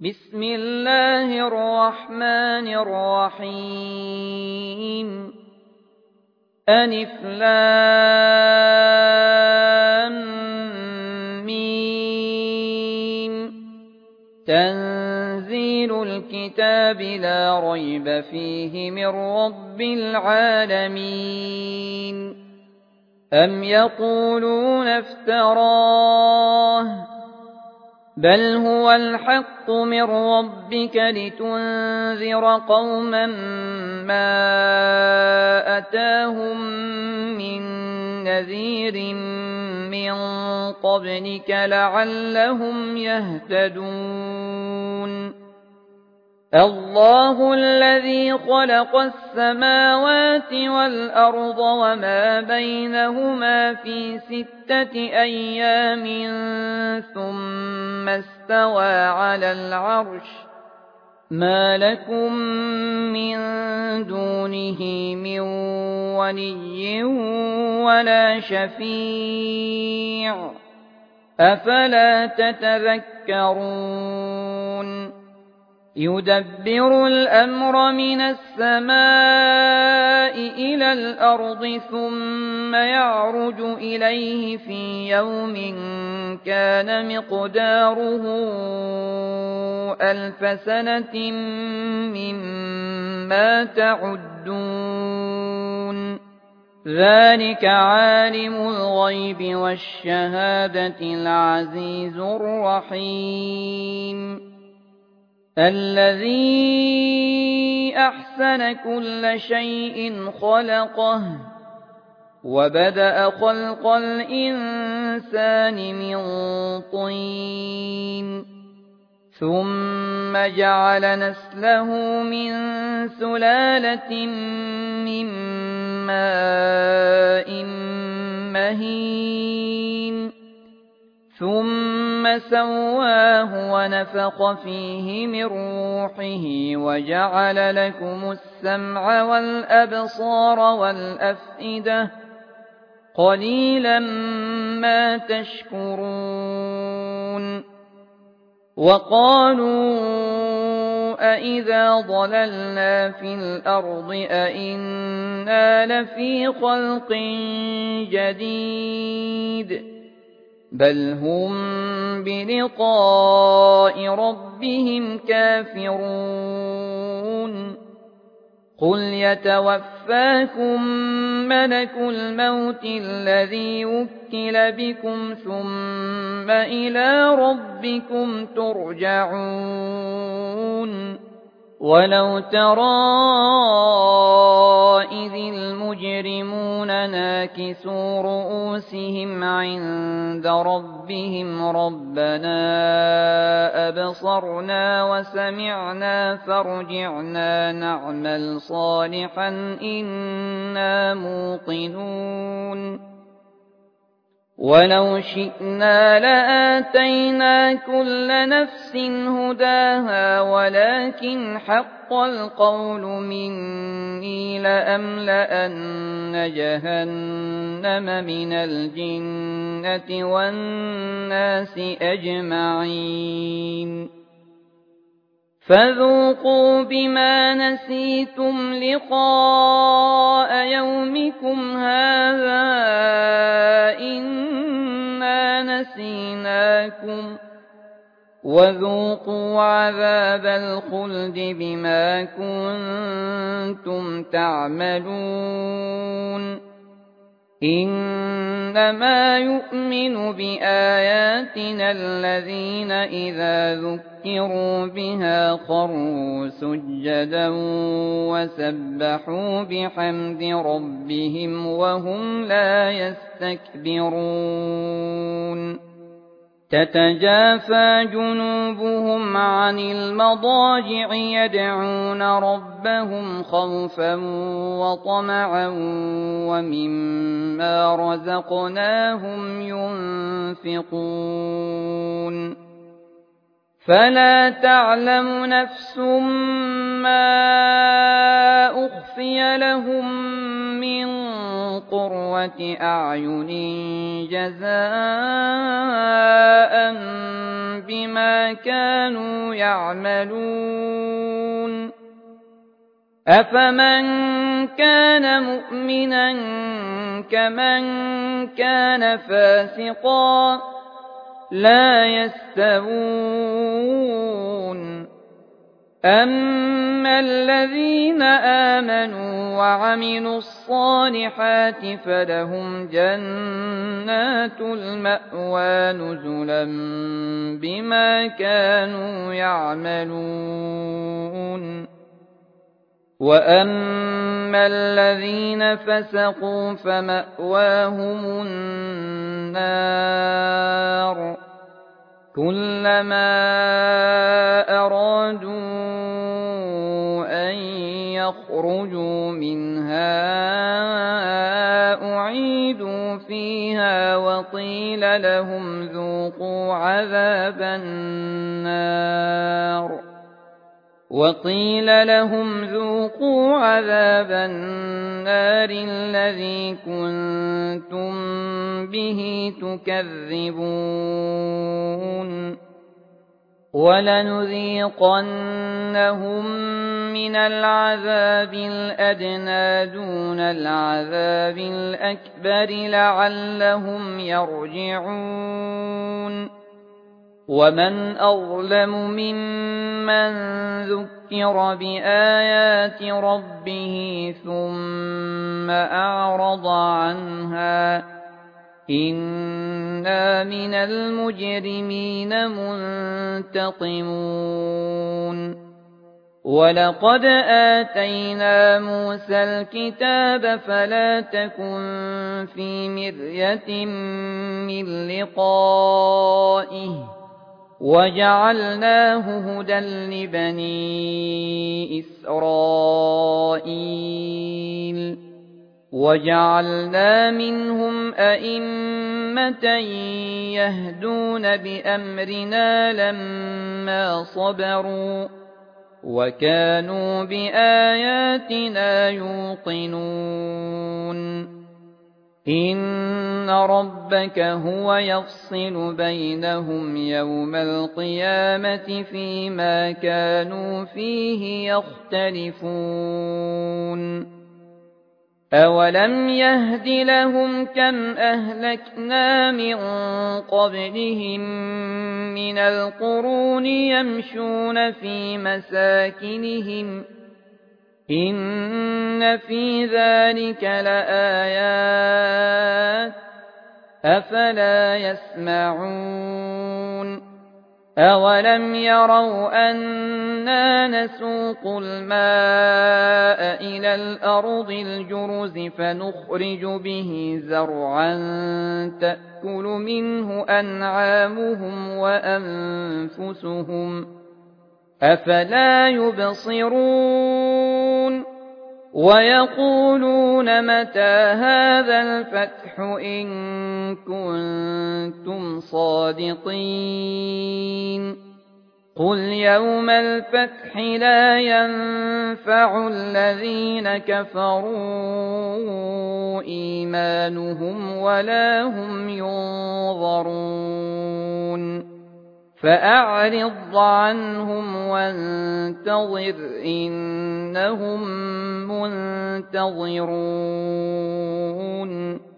بسم الله الرحمن الرحيم ألف لام ميم تنزيل الكتاب لا ريب فيه من رب العالمين أم يقولون افتراه بل هو الحق من ربك لتنذر قوما ما أتاهم من نذير من قبلك لعلهم يهتدون الله الذي خلق السماوات والأرض وما بينهما في 6 أيام ثم استوى على العرش ما لكم من دونه من ولي ولا شفيع أفلا تتذكرون يدبر الأمر من السماء إلى الأرض ثم يعرج إليه في يوم كان مقداره 1000 سنة مما تعدون ذلك عالم الغيب والشهادة العزيز الرحيم الذي أحسن كل شيء خلقه وبدأ خلق الإنسان من طين ثم جعل نسله من سلالة من ماء مهين ثم سواه ونفخ فيه من روحه وجعل لكم السمع والأبصار والأفئدة قليلا ما تشكرون وقالوا أإذا ضللنا في الأرض أإنا لفي خلق جديد بل هم بلقاء ربهم كافرون قل يتوفاكم ملك الموت الذي وكل بكم ثم إلى ربكم ترجعون ولو ترى إذ المجرمون ناكسوا رؤوسهم عند ربهم ربنا أبصرنا وسمعنا فارجعنا نعمل صالحا إنا موقنون ولو شئنا لآتينا كل نفس هداها ولكن حق القول مني لأملأن جهنم من الجنة والناس أجمعين فذوقوا بما نسيتم لقاء يومكم هذا إنا نسيناكم وذوقوا عذاب الخلد بما كنتم تعملون إنما يؤمن بآياتنا الذين إذا ذكروا بها خروا سجدا وسبحوا بحمد ربهم وهم لا يستكبرون تتجافى جنوبهم عن المضاجع يدعون ربهم خوفا وطمعا ومما رزقناهم ينفقون فلا تعلم نفس ما أخفي لهم من قرة أعين جزاء بما كانوا يعملون أفمن كان مؤمنا كمن كان فاسقا لا يستوون أما الذين آمنوا وعملوا الصالحات فلهم جنات المأوى نزلا بما كانوا يعملون وأما الذين فسقوا فمأواهم النار كلما أرادوا أن يخرجوا منها أعيدوا فيها وقيل لهم ذوقوا عذاب النار الذي كنتم به تكذبون ولنذيقنهم من العذاب الأدنى دون العذاب الأكبر لعلهم يرجعون ومن أظلم ممن ذكر بآيات ربه ثم أعرض عنها إنا من المجرمين منتقمون ولقد آتينا موسى الكتاب فلا تكن في مرية من لقائه وجعلناه هدى لبني إسرائيل وجعلنا منهم أئمة يهدون بأمرنا لما صبروا وكانوا بآياتنا يوقنون إن ربك هو يفصل بينهم يوم القيامة فيما كانوا فيه يختلفون أولم يهد لهم كم أهلكنا من قبلهم من القرون يمشون في مساكنهم إن في ذلك لآيات أفلا يسمعون أولم يروا أنا نسوق الماء إلى الأرض الجرز فنخرج به زرعا تأكل منه أنعامهم وأنفسهم أفلا يبصرون ويقولون متى هذا الفتح إن كنتم صادقين قل يوم الفتح لا ينفع الذين كفروا إيمانهم ولا هم ينظرون فأعرض عنهم وانتظر إنهم منتظرون